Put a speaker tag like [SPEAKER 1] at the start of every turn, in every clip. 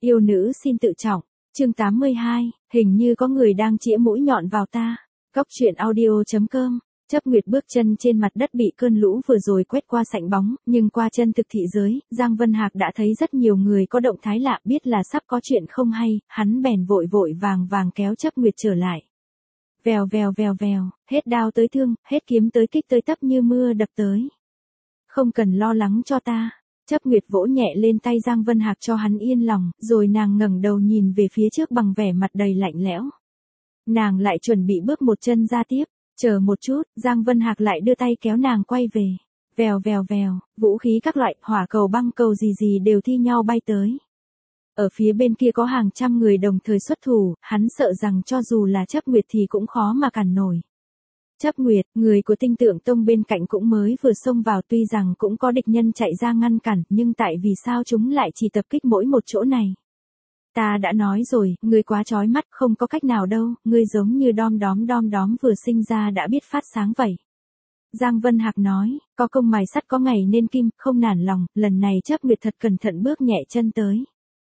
[SPEAKER 1] Yêu nữ xin tự trọng. Chương 82, hình như có người đang chĩa mũi nhọn vào ta. Góc truyện audio.com. Chấp Nguyệt bước chân trên mặt đất bị cơn lũ vừa rồi quét qua sạnh bóng, nhưng qua chân thực thị giới, Giang Vân Hạc đã thấy rất nhiều người có động thái lạ, biết là sắp có chuyện không hay, hắn bèn vội vội vàng kéo Chấp Nguyệt trở lại. Vèo, hết đao tới thương, hết kiếm tới kích tới tấp như mưa đập tới. Không cần lo lắng cho ta. Chấp Nguyệt vỗ nhẹ lên tay Giang Vân Hạc cho hắn yên lòng, rồi nàng ngẩng đầu nhìn về phía trước bằng vẻ mặt đầy lạnh lẽo. Nàng lại chuẩn bị bước một chân ra tiếp, chờ một chút, Giang Vân Hạc lại đưa tay kéo nàng quay về. Vèo, vũ khí các loại, hỏa cầu băng cầu gì đều thi nhau bay tới. Ở phía bên kia có hàng trăm người đồng thời xuất thủ, hắn sợ rằng cho dù là Chấp Nguyệt thì cũng khó mà cản nổi. Chấp Nguyệt, người của Tinh Tượng Tông bên cạnh cũng mới vừa xông vào, tuy rằng cũng có địch nhân chạy ra ngăn cản, nhưng tại vì sao chúng lại chỉ tập kích mỗi một chỗ này? Ta đã nói rồi, ngươi quá chói mắt, không có cách nào đâu, ngươi giống như đom đóm vừa sinh ra đã biết phát sáng vậy. Giang Vân Hạc nói, có công mài sắt có ngày nên kim, không nản lòng, lần này Chấp Nguyệt thật cẩn thận bước nhẹ chân tới.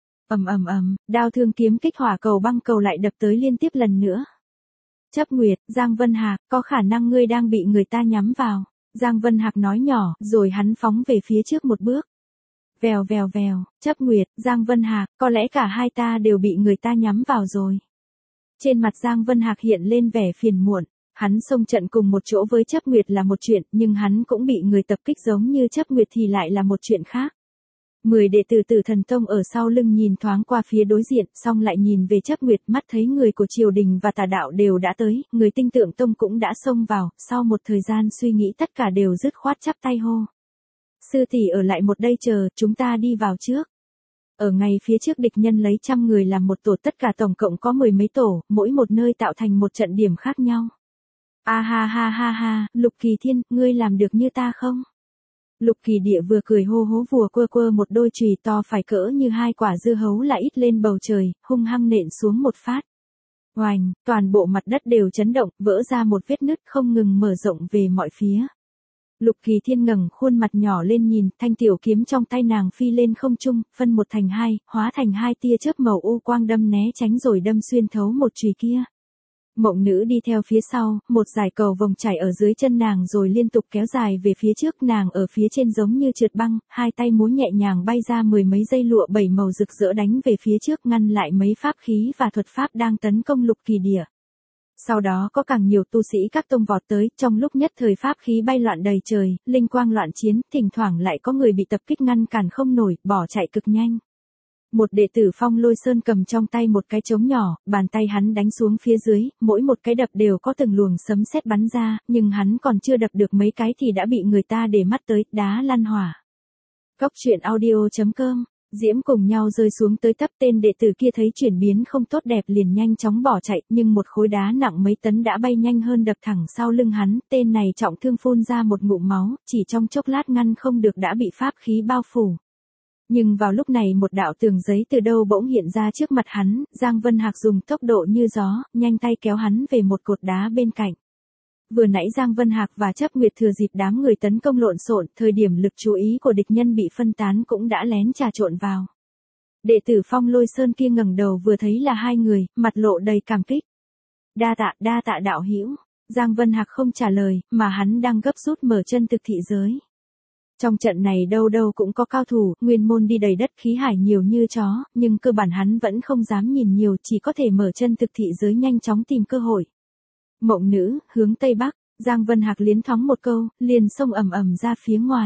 [SPEAKER 1] Đao thương kiếm kích hỏa cầu băng cầu lại đập tới liên tiếp lần nữa. Chấp Nguyệt, Giang Vân Hạc, có khả năng ngươi đang bị người ta nhắm vào. Giang Vân Hạc nói nhỏ, rồi hắn phóng về phía trước một bước. Vèo, Chấp Nguyệt, Giang Vân Hạc, có lẽ cả hai ta đều bị người ta nhắm vào rồi. Trên mặt Giang Vân Hạc hiện lên vẻ phiền muộn, hắn xông trận cùng một chỗ với Chấp Nguyệt là một chuyện, nhưng hắn cũng bị người tập kích giống như Chấp Nguyệt thì lại là một chuyện khác. 10 đệ tử Tử Thần Tông ở sau lưng nhìn thoáng qua phía đối diện, xong lại nhìn về Chấp Nguyệt, mắt thấy người của triều đình và tà đạo đều đã tới, người Tinh Tượng Tông cũng đã xông vào, sau một thời gian suy nghĩ tất cả đều dứt khoát chắp tay hô. Sư tỷ ở lại một đây chờ, chúng ta đi vào trước. Ở ngay phía trước địch nhân lấy trăm người làm một tổ, tất cả tổng cộng có 10 mấy tổ, mỗi một nơi tạo thành một trận điểm khác nhau. Ha, Lục Kỳ Thiên, ngươi làm được như ta không? Lục Kỳ Địa vừa cười hô hố vừa quơ một đôi chùy to phải cỡ như hai quả dưa hấu là ít lên bầu trời, hung hăng nện xuống một phát. Oành, toàn bộ mặt đất đều chấn động, vỡ ra một vết nứt không ngừng mở rộng về mọi phía. Lục Kỳ Thiên ngẩng khuôn mặt nhỏ lên nhìn, thanh tiểu kiếm trong tay nàng phi lên không trung, phân một thành hai, hóa thành hai tia chớp màu u quang đâm né tránh rồi đâm xuyên thấu một chùy kia. Mộng nữ đi theo phía sau, một dải cầu vòng chảy ở dưới chân nàng rồi liên tục kéo dài về phía trước, nàng ở phía trên giống như trượt băng, hai tay múa nhẹ nhàng bay ra 10 mấy dây lụa 7 màu rực rỡ đánh về phía trước, ngăn lại mấy pháp khí và thuật pháp đang tấn công Lục Kỳ Địa. Sau đó có càng nhiều tu sĩ các tông vọt tới, trong lúc nhất thời pháp khí bay loạn đầy trời, linh quang loạn chiến, thỉnh thoảng lại có người bị tập kích ngăn cản không nổi, bỏ chạy cực nhanh. Một đệ tử Phong Lôi Sơn cầm trong tay một cái trống nhỏ, bàn tay hắn đánh xuống phía dưới, mỗi một cái đập đều có từng luồng sấm sét bắn ra, nhưng hắn còn chưa đập được mấy cái thì đã bị người ta để mắt tới, đá lăn hỏa. Góc truyện audio.com. Diễm cùng nhau rơi xuống tới tấp, tên đệ tử kia thấy chuyển biến không tốt đẹp liền nhanh chóng bỏ chạy, nhưng một khối đá nặng mấy tấn đã bay nhanh hơn đập thẳng sau lưng hắn, tên này trọng thương phun ra một ngụm máu, chỉ trong chốc lát ngăn không được đã bị pháp khí bao phủ. Nhưng vào lúc này một đạo tường giấy từ đâu bỗng hiện ra trước mặt hắn, Giang Vân Hạc dùng tốc độ như gió, nhanh tay kéo hắn về một cột đá bên cạnh. Vừa nãy Giang Vân Hạc và Chấp Nguyệt thừa dịp đám người tấn công lộn xộn, thời điểm lực chú ý của địch nhân bị phân tán cũng đã lén trà trộn vào. Đệ tử Phong Lôi Sơn kia ngẩng đầu vừa thấy là hai người, mặt lộ đầy cảm kích. Đa tạ đạo hữu. Giang Vân Hạc không trả lời, mà hắn đang gấp rút mở chân thực thị giới. Trong trận này đâu cũng có cao thủ, nguyên môn đi đầy đất, khí hải nhiều như chó, nhưng cơ bản hắn vẫn không dám nhìn nhiều, chỉ có thể mở chân thực thị giới nhanh chóng tìm cơ hội. Mộng nữ, hướng Tây Bắc, Giang Vân Hạc liến thoáng một câu, liền xông ầm ra phía ngoài.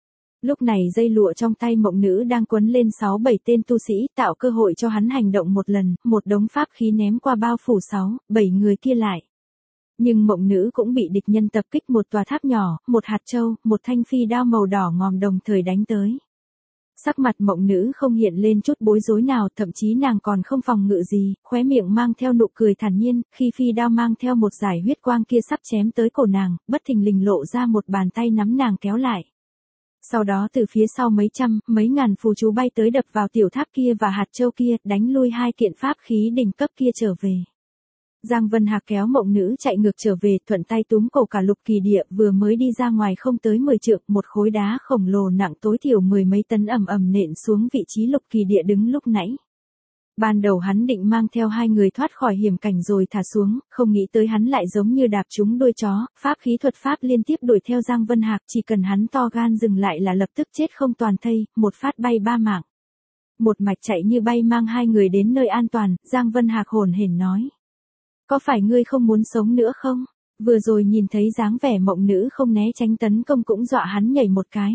[SPEAKER 1] Lúc này dây lụa trong tay mộng nữ đang quấn lên 6-7 tên tu sĩ, tạo cơ hội cho hắn hành động một lần, một đống pháp khí ném qua bao phủ 6-7 người kia lại. Nhưng mộng nữ cũng bị địch nhân tập kích, một tòa tháp nhỏ, một hạt châu, một thanh phi đao màu đỏ ngòm đồng thời đánh tới. Sắc mặt mộng nữ không hiện lên chút bối rối nào, thậm chí nàng còn không phòng ngự gì, khóe miệng mang theo nụ cười thản nhiên, khi phi đao mang theo một dải huyết quang kia sắp chém tới cổ nàng, bất thình lình lộ ra một bàn tay nắm nàng kéo lại. Sau đó từ phía sau mấy trăm, mấy ngàn phù chú bay tới đập vào tiểu tháp kia và hạt châu kia, đánh lui hai kiện pháp khí đỉnh cấp kia trở về. Giang Vân Hạc kéo mộng nữ chạy ngược trở về, thuận tay túm cổ cả Lục Kỳ Địa, vừa mới đi ra ngoài không tới 10 trượng, một khối đá khổng lồ nặng tối thiểu 10 mấy tấn ầm nện xuống vị trí Lục Kỳ Địa đứng lúc nãy. Ban đầu hắn định mang theo hai người thoát khỏi hiểm cảnh rồi thả xuống, không nghĩ tới hắn lại giống như đạp trúng đuôi chó, pháp khí thuật pháp liên tiếp đuổi theo Giang Vân Hạc, chỉ cần hắn to gan dừng lại là lập tức chết không toàn thây, một phát bay ba mạng. Một mạch chạy như bay mang hai người đến nơi an toàn, Giang Vân Hạc hồn hển nói. Có phải ngươi không muốn sống nữa không? Vừa rồi nhìn thấy dáng vẻ mộng nữ không né tránh tấn công cũng dọa hắn nhảy một cái.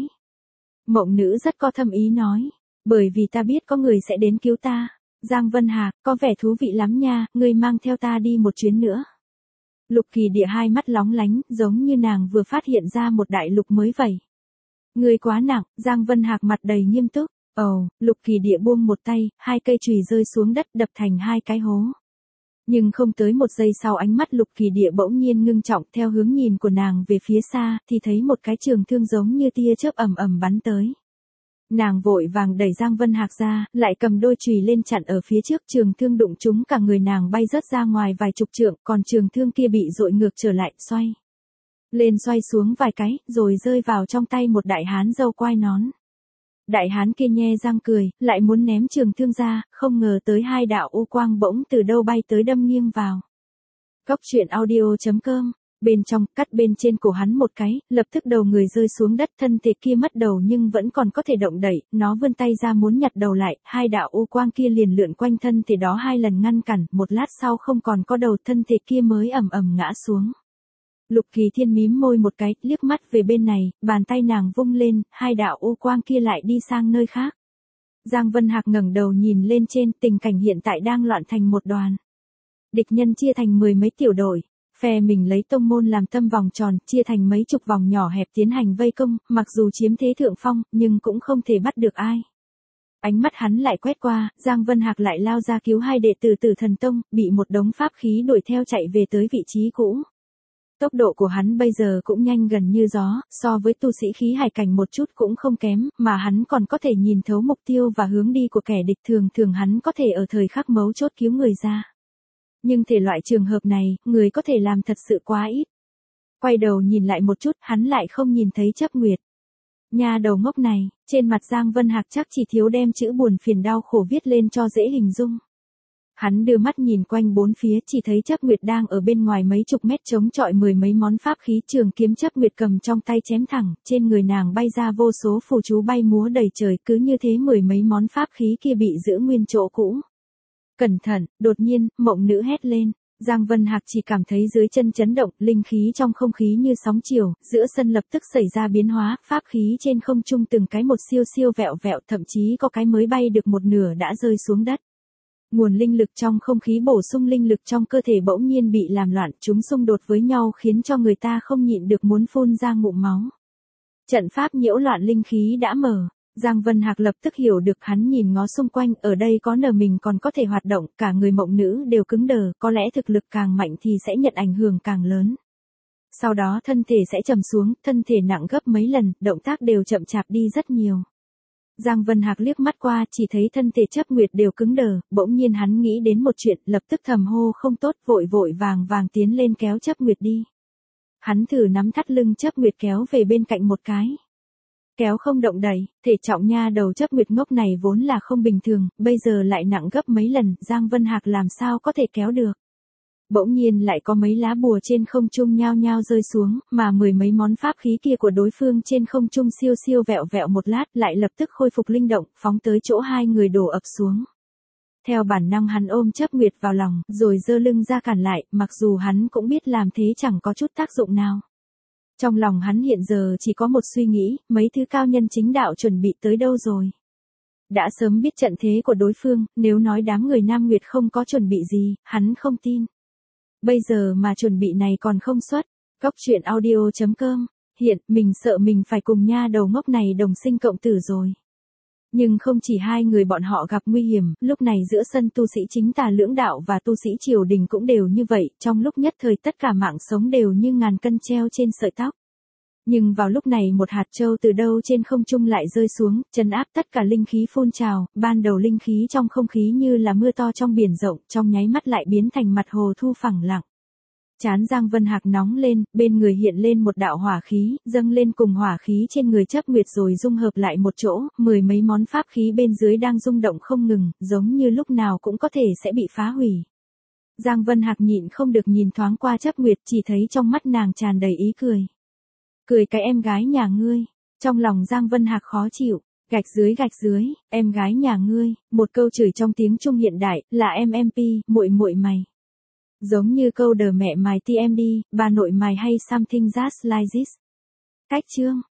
[SPEAKER 1] Mộng nữ rất có thâm ý nói. Bởi vì ta biết có người sẽ đến cứu ta. Giang Vân Hạc, có vẻ thú vị lắm nha, ngươi mang theo ta đi một chuyến nữa. Lục Kỳ Địa hai mắt lóng lánh, giống như nàng vừa phát hiện ra một đại lục mới vậy. Ngươi quá nặng, Giang Vân Hạc mặt đầy nghiêm túc. Lục Kỳ Địa buông một tay, hai cây chùy rơi xuống đất đập thành hai cái hố. Nhưng không tới một giây sau ánh mắt Lục Kỳ Địa bỗng nhiên ngưng trọng theo hướng nhìn của nàng về phía xa, thì thấy một cái trường thương giống như tia chớp ầm ầm bắn tới. Nàng vội vàng đẩy Giang Vân Hạc ra, lại cầm đôi chùy lên chặn ở phía trước, trường thương đụng trúng cả người nàng bay rớt ra ngoài vài chục trượng, còn trường thương kia bị dội ngược trở lại, xoay lên xoay xuống vài cái, rồi rơi vào trong tay một đại hán râu quai nón. Đại hán kia nhe răng cười, lại muốn ném trường thương ra, không ngờ tới hai đạo u quang bỗng từ đâu bay tới đâm nghiêng vào. Cốc truyện audio.com, bên trong, cắt bên trên cổ hắn một cái, lập tức đầu người rơi xuống đất, thân thể kia mất đầu nhưng vẫn còn có thể động đậy, nó vươn tay ra muốn nhặt đầu lại, hai đạo u quang kia liền lượn quanh thân thể đó hai lần ngăn cản, một lát sau không còn có đầu, thân thể kia mới ầm ầm ngã xuống. Lục Kỳ Thiên mím môi một cái, liếc mắt về bên này, bàn tay nàng vung lên, hai đạo u quang kia lại đi sang nơi khác. Giang Vân Hạc ngẩng đầu nhìn lên trên, tình cảnh hiện tại đang loạn thành một đoàn. Địch nhân chia thành mười mấy tiểu đội, phe mình lấy tông môn làm tâm vòng tròn, chia thành mấy chục vòng nhỏ hẹp tiến hành vây công, mặc dù chiếm thế thượng phong, nhưng cũng không thể bắt được ai. Ánh mắt hắn lại quét qua, Giang Vân Hạc lại lao ra cứu hai đệ tử Tử Thần Tông, bị một đống pháp khí đuổi theo chạy về tới vị trí cũ. Tốc độ của hắn bây giờ cũng nhanh gần như gió, so với tu sĩ khí hải cảnh một chút cũng không kém, mà hắn còn có thể nhìn thấu mục tiêu và hướng đi của kẻ địch, thường hắn có thể ở thời khắc mấu chốt cứu người ra. Nhưng thể loại trường hợp này, người có thể làm thật sự quá ít. Quay đầu nhìn lại một chút, hắn lại không nhìn thấy Chấp Nguyệt. Nha đầu ngốc này, trên mặt Giang Vân Hạc chắc chỉ thiếu đem chữ buồn phiền đau khổ viết lên cho dễ hình dung. Hắn đưa mắt nhìn quanh bốn phía, chỉ thấy Chấp Nguyệt đang ở bên ngoài mấy chục mét chống chọi mười mấy món pháp khí, trường kiếm Chấp Nguyệt cầm trong tay chém thẳng, trên người nàng bay ra vô số phù chú bay múa đầy trời, cứ như thế mười mấy món pháp khí kia bị giữ nguyên chỗ cũ. Cẩn thận, đột nhiên, mộng nữ hét lên. Giang Vân Hạc chỉ cảm thấy dưới chân chấn động, linh khí trong không khí như sóng chiều, giữa sân lập tức xảy ra biến hóa, pháp khí trên không trung từng cái một siêu siêu vẹo vẹo, thậm chí có cái mới bay được một nửa đã rơi xuống đất. Nguồn linh lực trong không khí bổ sung linh lực trong cơ thể bỗng nhiên bị làm loạn, chúng xung đột với nhau khiến cho người ta không nhịn được muốn phun ra ngụm máu. Trận pháp nhiễu loạn linh khí đã mở. Giang Vân Hạc lập tức hiểu được, hắn nhìn ngó xung quanh, ở đây có nờ mình còn có thể hoạt động, cả người mộng nữ đều cứng đờ, có lẽ thực lực càng mạnh thì sẽ nhận ảnh hưởng càng lớn. Sau đó thân thể sẽ trầm xuống, thân thể nặng gấp mấy lần, động tác đều chậm chạp đi rất nhiều. Giang Vân Hạc liếc mắt qua, chỉ thấy thân thể Chấp Nguyệt đều cứng đờ, bỗng nhiên hắn nghĩ đến một chuyện, lập tức thầm hô không tốt, vội vàng tiến lên kéo Chấp Nguyệt đi. Hắn thử nắm thắt lưng Chấp Nguyệt kéo về bên cạnh một cái. Kéo không động đậy, thể trọng nha đầu Chấp Nguyệt ngốc này vốn là không bình thường, bây giờ lại nặng gấp mấy lần, Giang Vân Hạc làm sao có thể kéo được. Bỗng nhiên lại có mấy lá bùa trên không trung nhao nhao rơi xuống, mà mười mấy món pháp khí kia của đối phương trên không trung siêu siêu vẹo vẹo một lát lại lập tức khôi phục linh động, phóng tới chỗ hai người đổ ập xuống. Theo bản năng hắn ôm Chấp Nguyệt vào lòng, rồi giơ lưng ra cản lại, mặc dù hắn cũng biết làm thế chẳng có chút tác dụng nào. Trong lòng hắn hiện giờ chỉ có một suy nghĩ, mấy thứ cao nhân chính đạo chuẩn bị tới đâu rồi. Đã sớm biết trận thế của đối phương, nếu nói đám người Nam Nguyệt không có chuẩn bị gì, hắn không tin. Bây giờ mà chuẩn bị này còn không xuất. Cốc truyện audio.com, hiện, mình sợ mình phải cùng nha đầu ngốc này đồng sinh cộng tử rồi. Nhưng không chỉ hai người bọn họ gặp nguy hiểm, lúc này giữa sân tu sĩ chính tà lưỡng đạo và tu sĩ triều đình cũng đều như vậy, trong lúc nhất thời tất cả mạng sống đều như ngàn cân treo trên sợi tóc. Nhưng vào lúc này một hạt châu từ đâu trên không trung lại rơi xuống, trấn áp tất cả linh khí phun trào, ban đầu linh khí trong không khí như là mưa to trong biển rộng, trong nháy mắt lại biến thành mặt hồ thu phẳng lặng. Trán Giang Vân Hạc nóng lên, bên người hiện lên một đạo hỏa khí, dâng lên cùng hỏa khí trên người Chấp Nguyệt rồi dung hợp lại một chỗ, mười mấy món pháp khí bên dưới đang rung động không ngừng, giống như lúc nào cũng có thể sẽ bị phá hủy. Giang Vân Hạc nhịn không được nhìn thoáng qua Chấp Nguyệt, chỉ thấy trong mắt nàng tràn đầy ý cười. Cười cái em gái nhà ngươi. Trong lòng Giang Vân Hạc khó chịu. Gạch dưới, em gái nhà ngươi, một câu chửi trong tiếng Trung hiện đại, là em MP, muội muội mày. Giống như câu đờ mẹ mày TMD, bà nội mày hay something just like this. Cách chương.